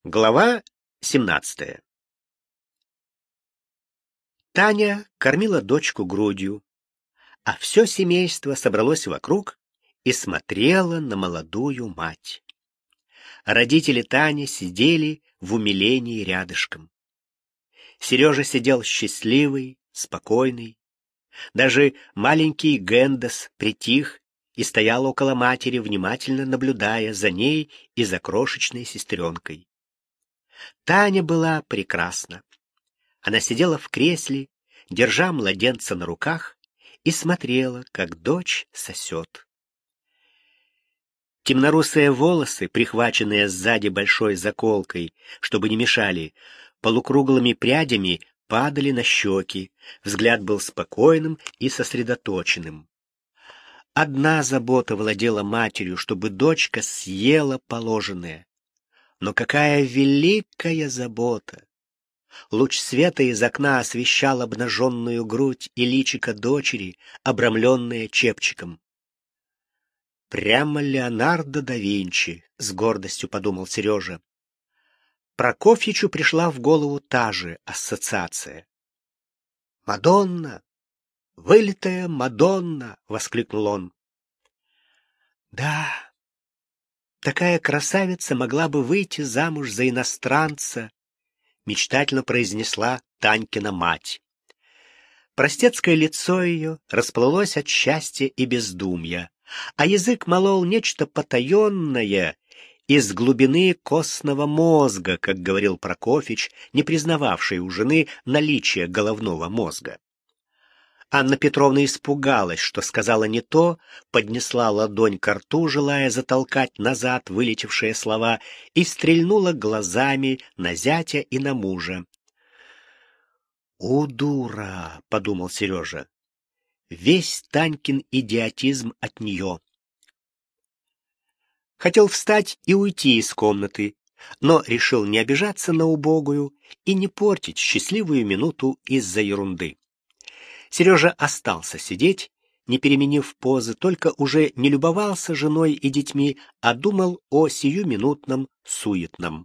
Глава 17. Таня кормила дочку грудью, а все семейство собралось вокруг и смотрело на молодую мать. Родители Тани сидели в умилении рядышком. Сережа сидел счастливый, спокойный. Даже маленький Гэндас притих и стоял около матери, внимательно наблюдая за ней и за крошечной сестренкой. Таня была прекрасна. Она сидела в кресле, держа младенца на руках, и смотрела, как дочь сосет. Темнорусые волосы, прихваченные сзади большой заколкой, чтобы не мешали, полукруглыми прядями падали на щеки, взгляд был спокойным и сосредоточенным. Одна забота владела матерью, чтобы дочка съела положенное. Но какая великая забота! Луч света из окна освещал обнаженную грудь и личико дочери, обрамленное чепчиком. «Прямо Леонардо да Винчи», — с гордостью подумал Сережа. Прокофьичу пришла в голову та же ассоциация. «Мадонна! Вылитая Мадонна!» — воскликнул он. «Да, такая красавица могла бы выйти замуж за иностранца», — мечтательно произнесла Танькина мать. Простецкое лицо ее расплылось от счастья и бездумья, а язык молол нечто потаенное из глубины костного мозга, как говорил Прокофьич, не признававший у жены наличие головного мозга. Анна Петровна испугалась, что сказала не то, поднесла ладонь ко рту, желая затолкать назад вылетевшие слова, и стрельнула глазами на зятя и на мужа. «О, дура!» — подумал Сережа. «Весь Танькин идиотизм от нее». Хотел встать и уйти из комнаты, но решил не обижаться на убогую и не портить счастливую минуту из-за ерунды. Сережа остался сидеть, не переменив позы, только уже не любовался женой и детьми, а думал о сиюминутном суетном.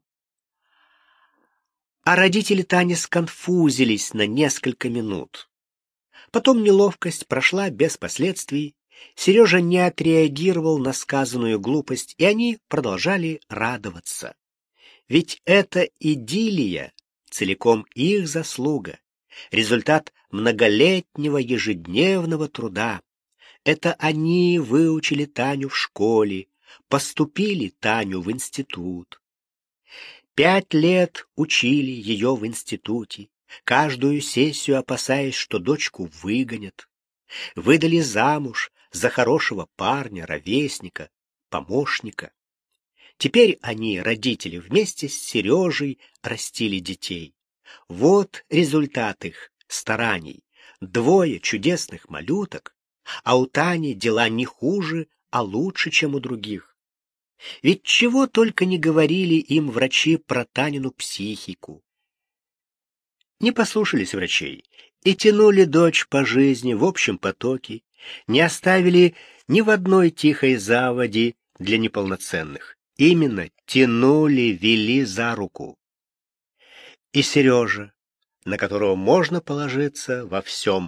А родители Тани сконфузились на несколько минут. Потом неловкость прошла без последствий, Сережа не отреагировал на сказанную глупость, и они продолжали радоваться. Ведь эта идиллия целиком их заслуга. Результат многолетнего ежедневного труда. Это они выучили Таню в школе, поступили Таню в институт. 5 лет учили ее в институте, каждую сессию опасаясь, что дочку выгонят. Выдали замуж за хорошего парня, ровесника, помощника. Теперь они, родители, вместе с Сережей растили детей. Вот результат их стараний. 2 чудесных малюток, а у Тани дела не хуже, а лучше, чем у других. Ведь чего только не говорили им врачи про Танину психику. Не послушались врачей и тянули дочь по жизни в общем потоке, не оставили ни в одной тихой заводе для неполноценных. Именно тянули, вели за руку. И Сережа, на которого можно положиться во всем,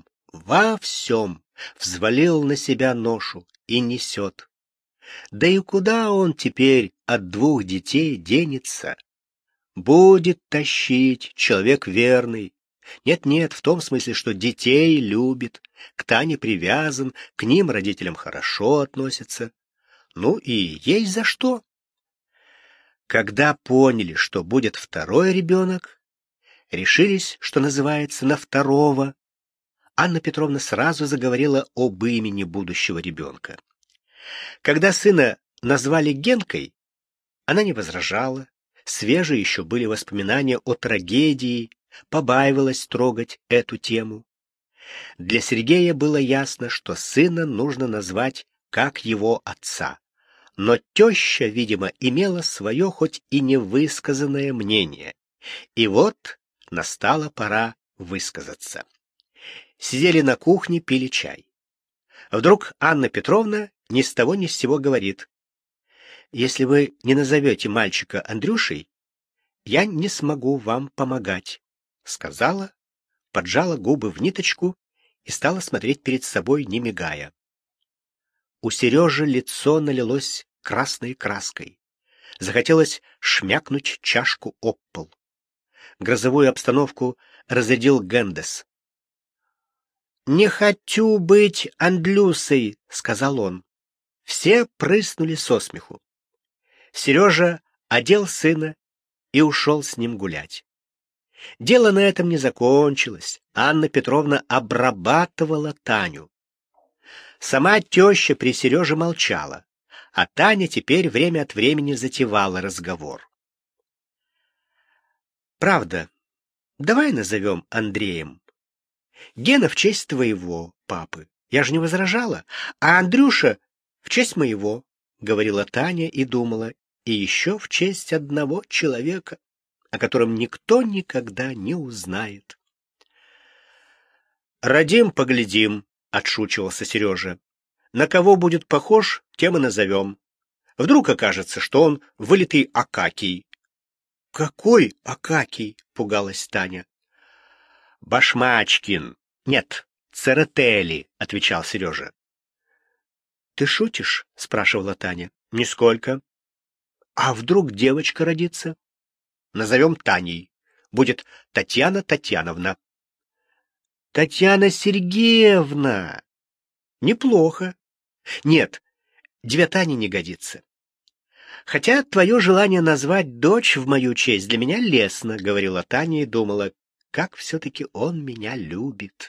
взвалил на себя ношу и несет. Да и куда он теперь от 2 детей денется? Будет тащить, человек верный. Нет, в том смысле, что детей любит, к Тане привязан, к ним, родителям, хорошо относится. Ну и есть за что. Когда поняли, что будет 2-й ребенок, решились, что называется, на 2-го. Анна Петровна сразу заговорила об имени будущего ребенка. Когда сына назвали Генкой, она не возражала. Свежие еще были воспоминания о трагедии, побаивалась трогать эту тему. Для Сергея было ясно, что сына нужно назвать как его отца. Но теща, видимо, имела свое хоть и невысказанное мнение. И вот настала пора высказаться. Сидели на кухне, пили чай. Вдруг Анна Петровна ни с того ни с сего говорит: «Если вы не назовете мальчика Андрюшей, я не смогу вам помогать, сказала, поджала губы в ниточку и стала смотреть перед собой, не мигая. У Сережи лицо налилось красной краской. Захотелось шмякнуть чашку об пол. Грозовую обстановку разрядил Гэндес. «Не хочу быть Андлюсой», — сказал он. Все прыснули со смеху. Сережа одел сына и ушел с ним гулять. Дело на этом не закончилось. Анна Петровна обрабатывала Таню. Сама теща при Сереже молчала, а Таня теперь время от времени затевала разговор. «Правда, давай назовем Андреем. Гена в честь твоего папы, я же не возражала, а Андрюша в честь моего», — говорила Таня и думала, и еще в честь одного человека, о котором никто никогда не узнает. «Родим, поглядим», — отшучивался Сережа. «На кого будет похож, тем и назовем. Вдруг окажется, что он вылитый Акакий». «Какой Акакий?» — пугалась Таня. «Башмачкин. Нет, Церетели», — отвечал Сережа. «Ты шутишь?» — спрашивала Таня. «Нисколько». «А вдруг девочка родится?» «Назовем Таней. Будет Татьяна Татьяновна». «Татьяна Сергеевна!» «Неплохо. Нет, две Тани не годится. Хотя твое желание назвать дочь в мою честь для меня лестно», — говорила Таня и думала, как все-таки он меня любит.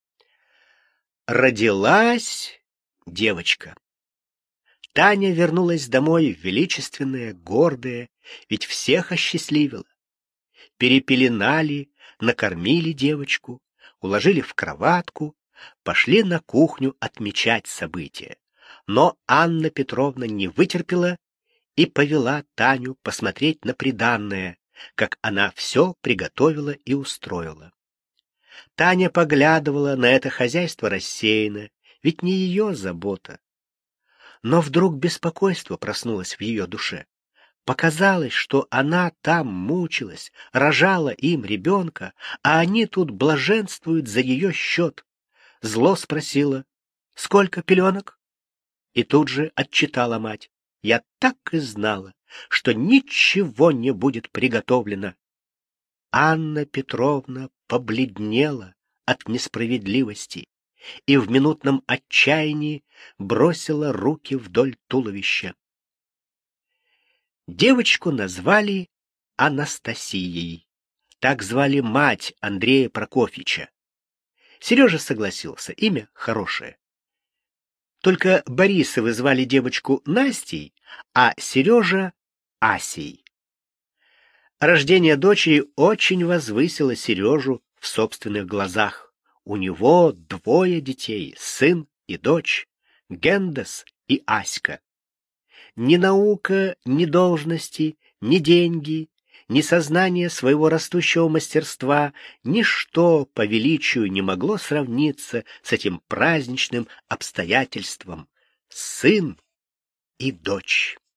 Родилась девочка. Таня вернулась домой величественная, гордая, ведь всех осчастливила. Перепеленали, накормили девочку, уложили в кроватку, пошли на кухню отмечать события. Но Анна Петровна не вытерпела и повела Таню посмотреть на приданное, как она все приготовила и устроила. Таня поглядывала на это хозяйство рассеянно, ведь не ее забота. Но вдруг беспокойство проснулось в ее душе. Показалось, что она там мучилась, рожала им ребенка, а они тут блаженствуют за ее счет. Зло спросила: «Сколько пеленок?» И тут же отчитала мать: «Я так и знала, что ничего не будет приготовлено». Анна Петровна побледнела от несправедливости и в минутном отчаянии бросила руки вдоль туловища. Девочку назвали Анастасией. Так звали мать Андрея Прокофьевича. Сережа согласился, имя хорошее. Только Борисовы звали девочку Настей, а Сережа — Асей. Рождение дочери очень возвысило Сережу в собственных глазах. У него двое детей, сын и дочь, Гендес и Аська. Ни наука, ни должности, ни деньги, ни сознание своего растущего мастерства, ничто по величию не могло сравниться с этим праздничным обстоятельством — сын и дочь.